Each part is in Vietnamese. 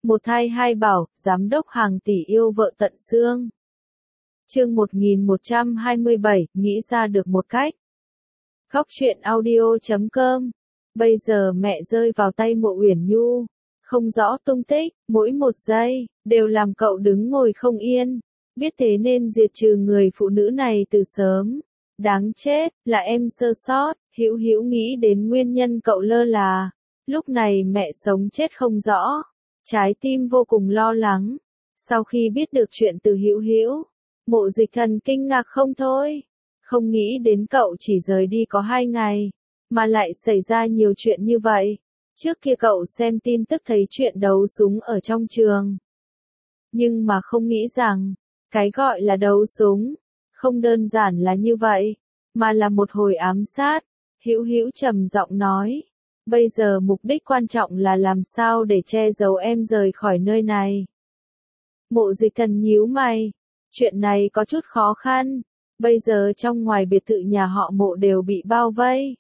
Một thai hai bảo, giám đốc hàng tỷ yêu vợ tận xương. Chương 1127, nghĩ ra được một cách. Góc truyện audio.com. Bây giờ mẹ rơi vào tay Mộ Uyển Nhu, không rõ tung tích, mỗi một giây đều làm cậu đứng ngồi không yên. Biết thế nên diệt trừ người phụ nữ này từ sớm. Đáng chết, là em sơ sót. Hữu Hữu nghĩ đến nguyên nhân cậu lơ là. Lúc này mẹ sống chết không rõ, trái tim vô cùng lo lắng. Sau khi biết được chuyện từ Hữu Hữu, Mộ Dịch Thần kinh ngạc không thôi. Không nghĩ đến cậu chỉ rời đi có 2 ngày, mà lại xảy ra nhiều chuyện như vậy. Trước kia cậu xem tin tức thấy chuyện đấu súng ở trong trường. Nhưng mà không nghĩ rằng, cái gọi là đấu súng, không đơn giản là như vậy, mà là một hồi ám sát. Hữu Hữu trầm giọng nói, bây giờ mục đích quan trọng là làm sao để che giấu em rời khỏi nơi này. Mộ Dịch Thần nhíu mày, chuyện này có chút khó khăn, bây giờ trong ngoài biệt thự nhà họ Mộ đều bị bao vây.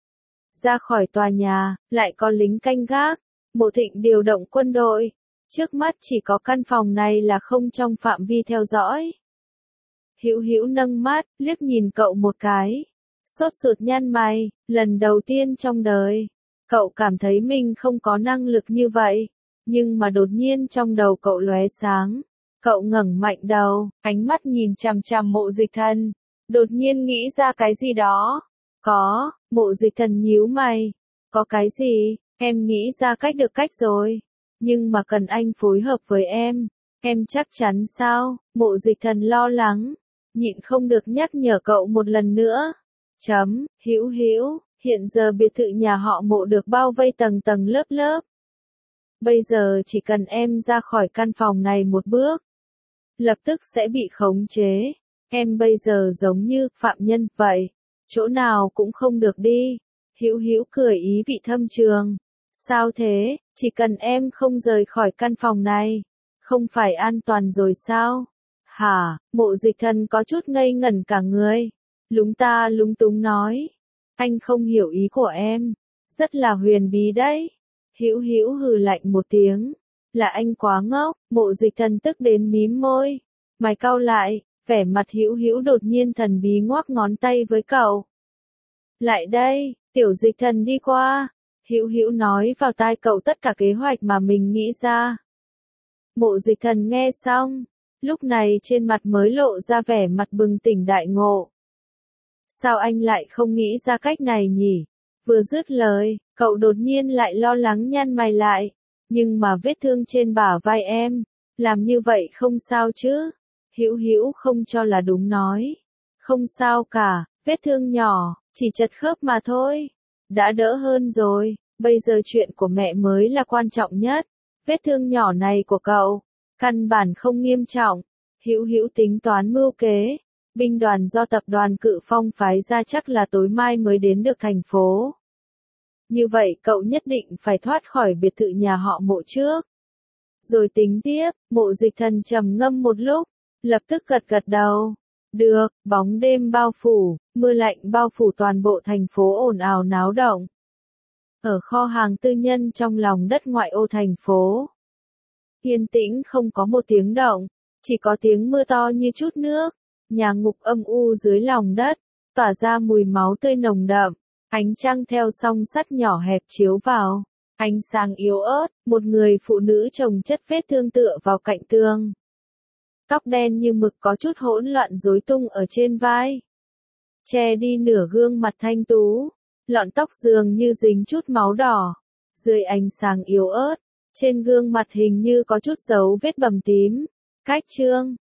Ra khỏi tòa nhà, lại có lính canh gác, Mộ Thịnh điều động quân đội, trước mắt chỉ có căn phòng này là không trong phạm vi theo dõi. Hữu Hữu nâng mắt, liếc nhìn cậu một cái, sốt ruột nhăn mày, lần đầu tiên trong đời, cậu cảm thấy mình không có năng lực như vậy, nhưng mà đột nhiên trong đầu cậu lóe sáng, cậu ngẩng mạnh đầu, ánh mắt nhìn chằm chằm Mộ Dịch Thần, đột nhiên nghĩ ra cái gì đó. Có, Mộ Dịch Thần nhíu mày, có cái gì, em nghĩ ra được cách rồi, nhưng mà cần anh phối hợp với em chắc chắn sao? Mộ Dịch Thần lo lắng, nhịn không được nhắc nhở cậu một lần nữa. Hữu Hữu, hiện giờ biệt thự nhà họ Mộ được bao vây tầng tầng lớp lớp. Bây giờ chỉ cần em ra khỏi căn phòng này một bước, lập tức sẽ bị khống chế. Em bây giờ giống như phạm nhân vậy, chỗ nào cũng không được đi. Hữu Hữu cười ý vị thâm trường. Sao thế, chỉ cần em không rời khỏi căn phòng này, không phải an toàn rồi sao? Hả? Mộ Dịch Thần có chút ngây ngẩn cả người, lúng ta lúng túng nói, anh không hiểu ý của em, rất là huyền bí đấy. Hữu Hữu hừ lạnh một tiếng, là anh quá ngốc. Mộ Dịch Thần tức đến mím môi, mày cau lại, vẻ mặt Hữu Hữu đột nhiên thần bí ngoắc ngón tay với cậu. Lại đây, Tiểu Dịch Thần đi qua. Hữu Hữu nói vào tai cậu tất cả kế hoạch mà mình nghĩ ra. Mộ Dịch Thần nghe xong, lúc này trên mặt mới lộ ra vẻ mặt bừng tỉnh đại ngộ. Sao anh lại không nghĩ ra cách này nhỉ? Vừa dứt lời, cậu đột nhiên lại lo lắng nhăn mày lại. Nhưng mà vết thương trên bả vai em, làm như vậy không sao chứ? Hữu Hữu không cho là đúng nói. Không sao cả, vết thương nhỏ, chỉ chật khớp mà thôi. Đã đỡ hơn rồi, bây giờ chuyện của mẹ mới là quan trọng nhất. Vết thương nhỏ này của cậu, căn bản không nghiêm trọng. Hữu Hữu tính toán mưu kế. Binh đoàn do tập đoàn Cự Phong phái ra chắc là tối mai mới đến được thành phố. Như vậy cậu nhất định phải thoát khỏi biệt thự nhà họ Mộ trước. Rồi tính tiếp. Mộ Dịch Thần trầm ngâm một lúc, lập tức gật gật đầu. Được. Bóng đêm bao phủ, mưa lạnh bao phủ toàn bộ thành phố ồn ào náo động. Ở kho hàng tư nhân trong lòng đất ngoại ô thành phố, yên tĩnh không có một tiếng động, chỉ có tiếng mưa to như chút nước. Nhà ngục âm u dưới lòng đất, tỏa ra mùi máu tươi nồng đậm, ánh trăng theo song sắt nhỏ hẹp chiếu vào, ánh sáng yếu ớt, một người phụ nữ chồng chất vết thương tựa vào cạnh tường. Tóc đen như mực có chút hỗn loạn rối tung ở trên vai, che đi nửa gương mặt thanh tú, lọn tóc dường như dính chút máu đỏ. Dưới ánh sáng yếu ớt, trên gương mặt hình như có chút dấu vết bầm tím. Cách chương